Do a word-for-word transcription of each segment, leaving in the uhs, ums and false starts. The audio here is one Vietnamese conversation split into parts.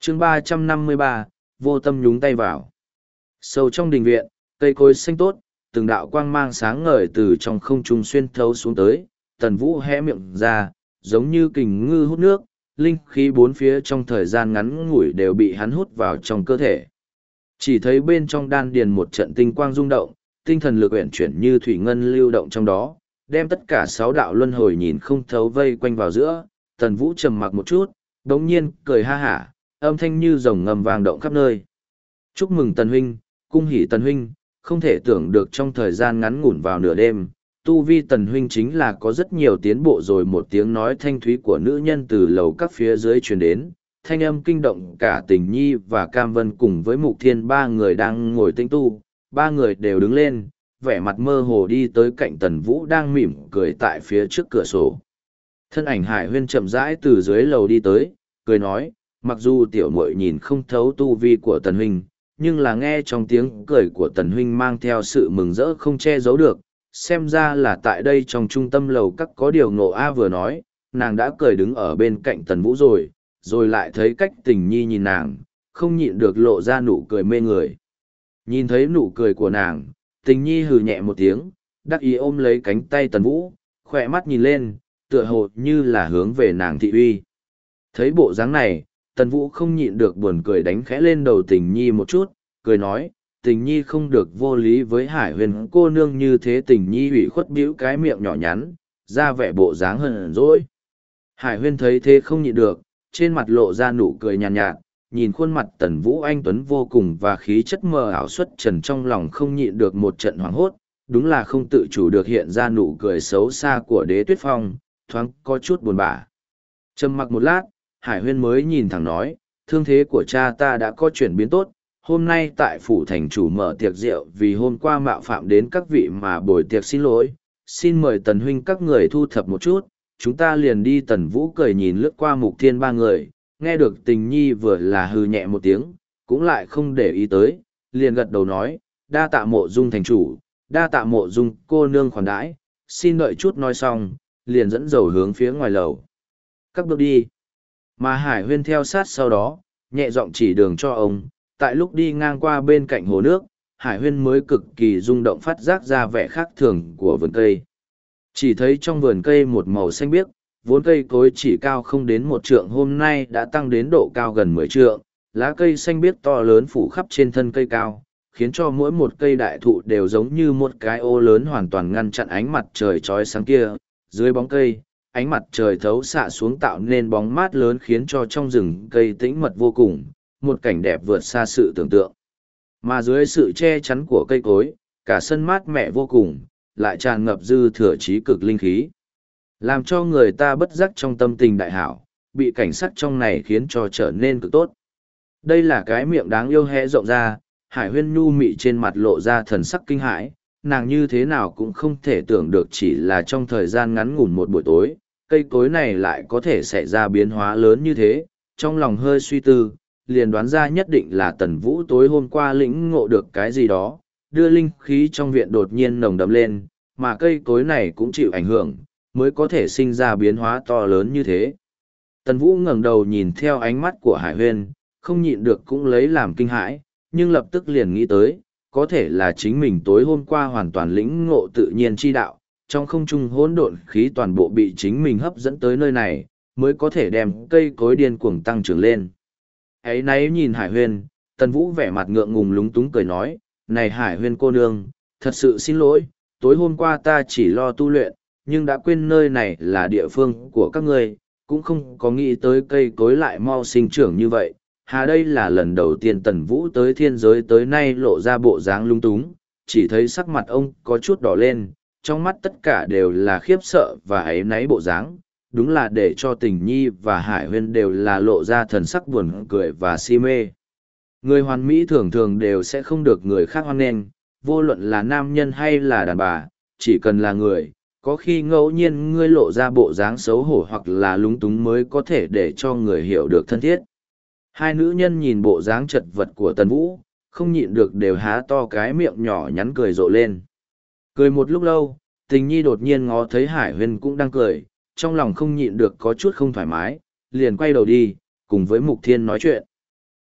chương ba trăm năm mươi ba, vô tâm nhúng tay vào. Sâu trong đình viện, cây cối xanh tốt, từng đạo quang mang sáng ngời từ trong không trung xuyên thấu xuống tới, Tần Vũ hé miệng ra, giống như kình ngư hút nước, linh khí bốn phía trong thời gian ngắn ngủi đều bị hắn hút vào trong cơ thể. Chỉ thấy bên trong đan điền một trận tinh quang rung động, tinh thần lực uyển chuyển như thủy ngân lưu động trong đó, đem tất cả sáu đạo luân hồi nhìn không thấu vây quanh vào giữa. Tần Vũ trầm mặc một chút, đống nhiên cười ha hả, âm thanh như rồng ngầm vang động khắp nơi. Chúc mừng Tần huynh, cung hỷ Tần huynh, không thể tưởng được trong thời gian ngắn ngủn vào nửa đêm, tu vi Tần huynh chính là có rất nhiều tiến bộ rồi. Một tiếng nói thanh thúy của nữ nhân từ lầu các phía dưới truyền đến, thanh âm kinh động cả Tình Nhi và Cam Vân cùng với Mục Thiên, ba người đang ngồi tĩnh tu, ba người đều đứng lên, vẻ mặt mơ hồ đi tới cạnh Tần Vũ đang mỉm cười tại phía trước cửa sổ. Thân ảnh Hải Huyên chậm rãi từ dưới lầu đi tới, cười nói, mặc dù tiểu muội nhìn không thấu tu vi của Tần huynh, nhưng là nghe trong tiếng cười của Tần huynh mang theo sự mừng rỡ không che giấu được, xem ra là tại đây trong trung tâm lầu các có điều ngộ. A vừa nói, nàng đã cười đứng ở bên cạnh Tần Vũ rồi, rồi lại thấy cách Tình Nhi nhìn nàng, không nhịn được lộ ra nụ cười mê người. Nhìn thấy nụ cười của nàng, Tình Nhi hừ nhẹ một tiếng, đắc ý ôm lấy cánh tay Tần Vũ, khỏe mắt nhìn lên, tựa hồ như là hướng về nàng thị uy. Thấy bộ dáng này, Tần Vũ không nhịn được buồn cười đánh khẽ lên đầu Tình Nhi một chút, cười nói, Tình Nhi không được vô lý với Hải Huyền cô nương như thế. Tình Nhi ủy khuất bĩu cái miệng nhỏ nhắn, ra vẻ bộ dáng hờn dỗi. Hải Huyền thấy thế không nhịn được, trên mặt lộ ra nụ cười nhàn nhạt, nhạt, nhìn khuôn mặt Tần Vũ anh tuấn vô cùng và khí chất mờ ảo xuất trần, trong lòng không nhịn được một trận hoảng hốt, đúng là không tự chủ được hiện ra nụ cười xấu xa của Đế Tuyết Phong, thoáng có chút buồn bã. Trầm mặc một lát, Hải Huyên mới nhìn thẳng nói, thương thế của cha ta đã có chuyển biến tốt, hôm nay tại phủ thành chủ mở tiệc rượu vì hôm qua mạo phạm đến các vị mà bồi tiệc xin lỗi, xin mời Tần huynh các người thu thập một chút, chúng ta liền đi. Tần Vũ cười nhìn lướt qua Mục Thiên ba người, nghe được Tình Nhi vừa là hừ nhẹ một tiếng, cũng lại không để ý tới, liền gật đầu nói, đa tạ Mộ Dung thành chủ, đa tạ Mộ Dung cô nương khoản đãi, xin đợi chút. Nói xong, liền dẫn dầu hướng phía ngoài lầu. Các bước đi. Mà Hải Huyên theo sát sau đó, nhẹ giọng chỉ đường cho ông. Tại lúc đi ngang qua bên cạnh hồ nước, Hải Huyên mới cực kỳ rung động phát giác ra vẻ khác thường của vườn cây. Chỉ thấy trong vườn cây một màu xanh biếc, vốn cây cối chỉ cao không đến một trượng hôm nay đã tăng đến độ cao gần mười trượng, lá cây xanh biếc to lớn phủ khắp trên thân cây cao, khiến cho mỗi một cây đại thụ đều giống như một cái ô lớn hoàn toàn ngăn chặn ánh mặt trời chói sáng kia. Dưới bóng cây, ánh mặt trời thấu xạ xuống tạo nên bóng mát lớn khiến cho trong rừng cây tĩnh mật vô cùng, một cảnh đẹp vượt xa sự tưởng tượng. Mà dưới sự che chắn của cây cối, cả sân mát mẻ vô cùng, lại tràn ngập dư thừa trí cực linh khí, làm cho người ta bất giác trong tâm tình đại hảo, bị cảnh sắc trong này khiến cho trở nên cực tốt. Đây là cái miệng đáng yêu hé rộng ra, Hải Huyên nhu mị trên mặt lộ ra thần sắc kinh hãi, nàng như thế nào cũng không thể tưởng được chỉ là trong thời gian ngắn ngủn một buổi tối, cây cối này lại có thể xảy ra biến hóa lớn như thế. Trong lòng hơi suy tư, liền đoán ra nhất định là Tần Vũ tối hôm qua lĩnh ngộ được cái gì đó, đưa linh khí trong viện đột nhiên nồng đậm lên, mà cây cối này cũng chịu ảnh hưởng, mới có thể sinh ra biến hóa to lớn như thế. Tần Vũ ngẩng đầu nhìn theo ánh mắt của Hải Huyên, không nhịn được cũng lấy làm kinh hãi, nhưng lập tức liền nghĩ tới, có thể là chính mình tối hôm qua hoàn toàn lĩnh ngộ tự nhiên chi đạo, trong không trung hỗn độn khí toàn bộ bị chính mình hấp dẫn tới nơi này, mới có thể đem cây cối điên cuồng tăng trưởng lên. Ấy nấy nhìn Hải Huyên, Tần Vũ vẻ mặt ngượng ngùng lúng túng cười nói, này Hải Huyên cô nương, thật sự xin lỗi, tối hôm qua ta chỉ lo tu luyện, nhưng đã quên nơi này là địa phương của các ngươi, cũng không có nghĩ tới cây cối lại mau sinh trưởng như vậy. Hà đây là lần đầu tiên Tần Vũ tới thiên giới tới nay lộ ra bộ dáng lung túng, chỉ thấy sắc mặt ông có chút đỏ lên, trong mắt tất cả đều là khiếp sợ và áy náy bộ dáng, đúng là để cho Tình Nhi và Hải Huyên đều là lộ ra thần sắc buồn cười và si mê. Người hoàn mỹ thường thường đều sẽ không được người khác hoan nghênh, vô luận là nam nhân hay là đàn bà, chỉ cần là người, có khi ngẫu nhiên ngươi lộ ra bộ dáng xấu hổ hoặc là lúng túng mới có thể để cho người hiểu được thân thiết. Hai nữ nhân nhìn bộ dáng chật vật của Tần Vũ, không nhịn được đều há to cái miệng nhỏ nhắn cười rộ lên. Cười một lúc lâu, Tình Nhi đột nhiên ngó thấy Hải Huyên cũng đang cười, trong lòng không nhịn được có chút không thoải mái, liền quay đầu đi, cùng với Mục Thiên nói chuyện.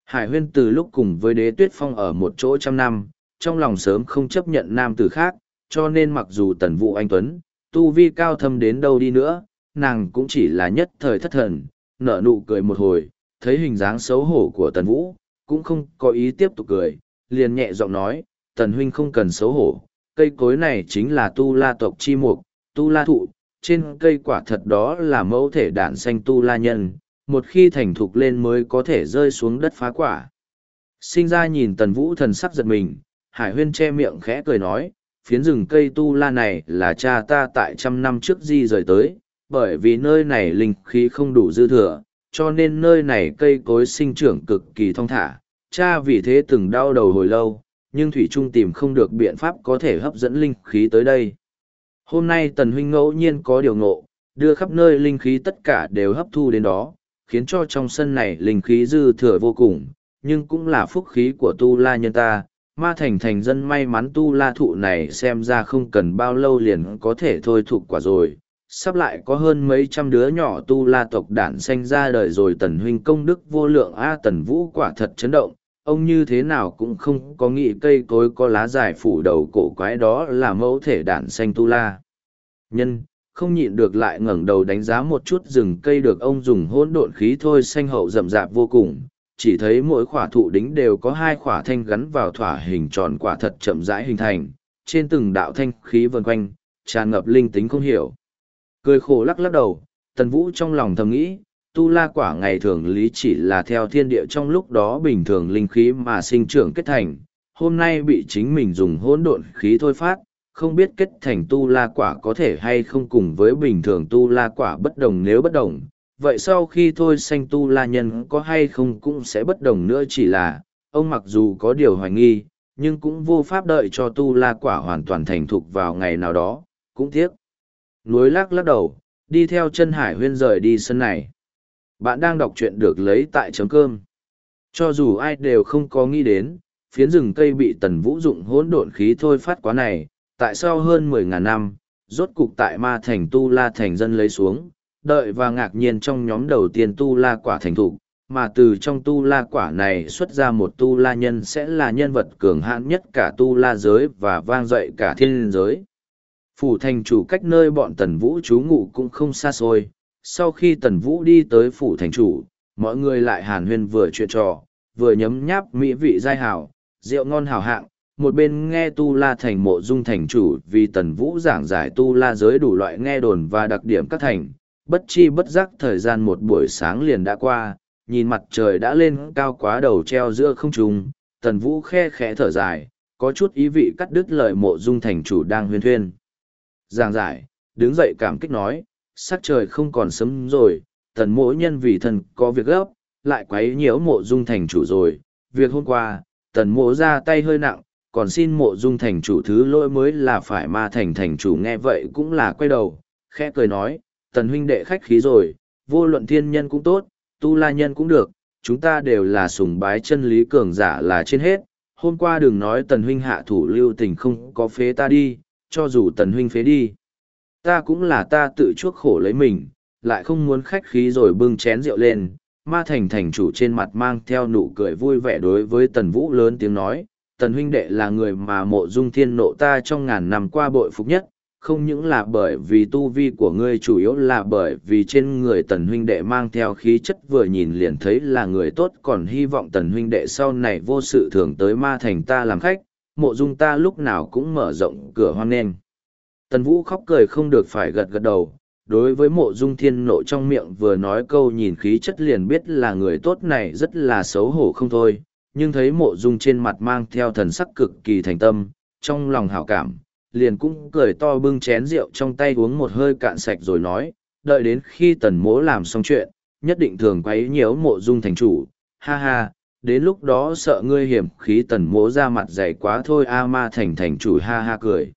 Hải Huyên từ lúc cùng với Đế Tuyết Phong ở một chỗ trăm năm, trong lòng sớm không chấp nhận nam tử khác, cho nên mặc dù Tần Vũ anh tuấn, tu vi cao thâm đến đâu đi nữa, nàng cũng chỉ là nhất thời thất thần, nở nụ cười một hồi, thấy hình dáng xấu hổ của Tần Vũ, cũng không có ý tiếp tục cười, liền nhẹ giọng nói, Tần huynh không cần xấu hổ, cây cối này chính là tu la tộc chi mục, tu la thụ, trên cây quả thật đó là mẫu thể đản xanh tu la nhân, một khi thành thục lên mới có thể rơi xuống đất phá quả. Sinh ra nhìn Tần Vũ thần sắc giật mình, Hải Huyên che miệng khẽ cười nói, phiến rừng cây tu la này là cha ta tại trăm năm trước di rời tới, bởi vì nơi này linh khí không đủ dư thừa, cho nên nơi này cây cối sinh trưởng cực kỳ thong thả. Cha vì thế từng đau đầu hồi lâu, nhưng Thủy Trung tìm không được biện pháp có thể hấp dẫn linh khí tới đây. Hôm nay Tần huynh ngẫu nhiên có điều ngộ, đưa khắp nơi linh khí tất cả đều hấp thu đến đó, khiến cho trong sân này linh khí dư thừa vô cùng, nhưng cũng là phúc khí của tu la nhân ta. Ma thành thành dân may mắn tu la thụ này xem ra không cần bao lâu liền có thể thôi thụ quả rồi. Sắp lại có hơn mấy trăm đứa nhỏ tu la tộc đản sanh ra đời rồi. Tần huynh công đức vô lượng a. Tần Vũ quả thật chấn động, ông như thế nào cũng không có nghĩ cây cối có lá dài phủ đầu cổ quái đó là mẫu thể đản sanh tu la nhân, không nhịn được lại ngẩng đầu đánh giá một chút rừng cây được ông dùng hỗn độn khí thôi xanh hậu rậm rạp vô cùng, chỉ thấy mỗi khỏa thụ đính đều có hai khỏa thanh gắn vào thỏa hình tròn quả thật chậm rãi hình thành, trên từng đạo thanh khí vần quanh, tràn ngập linh tính không hiểu. Cười khổ lắc lắc đầu, Tần Vũ trong lòng thầm nghĩ, tu la quả ngày thường lý chỉ là theo thiên địa trong lúc đó bình thường linh khí mà sinh trưởng kết thành, hôm nay bị chính mình dùng hỗn độn khí thôi phát, không biết kết thành tu la quả có thể hay không cùng với bình thường tu la quả bất đồng. Nếu bất đồng, vậy sau khi thôi xanh tu la nhân có hay không cũng sẽ bất đồng nữa. Chỉ là, ông mặc dù có điều hoài nghi, nhưng cũng vô pháp đợi cho tu la quả hoàn toàn thành thục vào ngày nào đó, cũng tiếc. Núi lắc lắc đầu, đi theo chân Hải Huyên rời đi sân này. Bạn đang đọc truyện được lấy tại chấm cơm. Cho dù ai đều không có nghĩ đến, phiến rừng cây bị Tần Vũ dụng hỗn độn khí thôi phát quá này, tại sau hơn mười ngàn năm, rốt cục tại ma thành tu la thành dân lấy xuống, đợi và ngạc nhiên trong nhóm đầu tiên tu la quả thành thục, mà từ trong tu la quả này xuất ra một tu la nhân sẽ là nhân vật cường hãn nhất cả tu la giới và vang dậy cả thiên giới. Phủ thành chủ cách nơi bọn Tần Vũ trú ngụ cũng không xa xôi, sau khi Tần Vũ đi tới phủ thành chủ, mọi người lại hàn huyên vừa chuyện trò, vừa nhấm nháp mỹ vị giai hảo, rượu ngon hảo hạng, một bên nghe tu la thành mộ dung thành chủ vì Tần Vũ giảng giải tu la giới đủ loại nghe đồn và đặc điểm các thành, bất chi bất giác thời gian một buổi sáng liền đã qua, nhìn mặt trời đã lên cao quá đầu treo giữa không trung, Tần Vũ khe khẽ thở dài, có chút ý vị cắt đứt lời mộ dung thành chủ đang huyên thuyên. Giảng giải, đứng dậy cảm kích nói, sắc trời không còn sớm rồi, Tần mỗi nhân vì thần có việc gấp, lại quấy nhiễu mộ dung thành chủ rồi, việc hôm qua, Tần mộ ra tay hơi nặng, còn xin mộ dung thành chủ thứ lỗi mới là phải. Ma thành thành chủ nghe vậy cũng là quay đầu, khẽ cười nói, Tần huynh đệ khách khí rồi, vô luận thiên nhân cũng tốt, tu la nhân cũng được, chúng ta đều là sùng bái chân lý cường giả là trên hết. Hôm qua đừng nói Tần huynh hạ thủ lưu tình không có phế ta đi, cho dù Tần huynh phế đi, ta cũng là ta tự chuốc khổ lấy mình, lại không muốn khách khí rồi bưng chén rượu lên. Ma thành thành chủ trên mặt mang theo nụ cười vui vẻ đối với Tần Vũ lớn tiếng nói, Tần huynh đệ là người mà mộ dung thiên nộ ta trong ngàn năm qua bội phục nhất, không những là bởi vì tu vi của ngươi, chủ yếu là bởi vì trên người Tần huynh đệ mang theo khí chất vừa nhìn liền thấy là người tốt, còn hy vọng Tần huynh đệ sau này vô sự thường tới ma thành ta làm khách, mộ dung ta lúc nào cũng mở rộng cửa hoan nghênh. Tần Vũ khóc cười không được phải gật gật đầu, đối với mộ dung thiên nộ trong miệng vừa nói câu nhìn khí chất liền biết là người tốt này rất là xấu hổ không thôi, nhưng thấy mộ dung trên mặt mang theo thần sắc cực kỳ thành tâm, trong lòng hảo cảm, liền cũng cười to bưng chén rượu trong tay uống một hơi cạn sạch rồi nói, đợi đến khi Tần mỗ làm xong chuyện, nhất định thường quấy nhiễu mộ dung thành chủ, ha ha, đến lúc đó sợ ngươi hiểm khí. Tần mỗ ra mặt dày quá thôi a. Ma thành thành chủ ha ha cười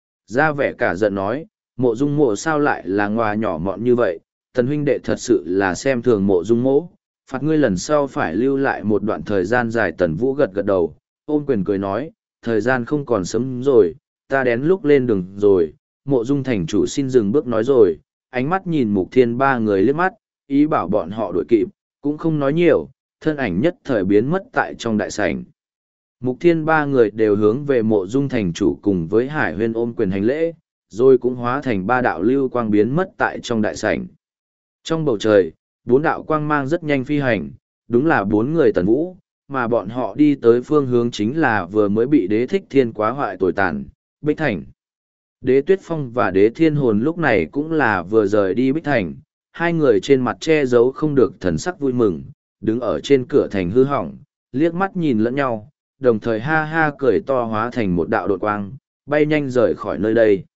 ra vẻ cả giận nói, mộ dung mộ sao lại là ngoà nhỏ mọn như vậy, Tần huynh đệ thật sự là xem thường mộ dung mỗ, phạt ngươi lần sau phải lưu lại một đoạn thời gian dài. Tần Vũ gật gật đầu, ôm quyền cười nói, thời gian không còn sớm rồi, ta đén lúc lên đường rồi. Mộ dung thành chủ xin dừng bước nói rồi, ánh mắt nhìn Mục Thiên ba người liếc mắt, ý bảo bọn họ đuổi kịp, cũng không nói nhiều, thân ảnh nhất thời biến mất tại trong đại sảnh. Mục Thiên ba người đều hướng về Mộ Dung thành chủ cùng với Hải Huyên ôm quyền hành lễ, rồi cũng hóa thành ba đạo lưu quang biến mất tại trong đại sảnh. Trong bầu trời, bốn đạo quang mang rất nhanh phi hành, đúng là bốn người Tần Vũ, mà bọn họ đi tới phương hướng chính là vừa mới bị Đế Thích Thiên quá hoại tồi tàn, Bích Thành. Đế Tuyết Phong và Đế Thiên Hồn lúc này cũng là vừa rời đi Bích Thành, hai người trên mặt che giấu không được thần sắc vui mừng, đứng ở trên cửa thành hư hỏng, liếc mắt nhìn lẫn nhau, đồng thời ha ha cười to hóa thành một đạo đột quang, bay nhanh rời khỏi nơi đây.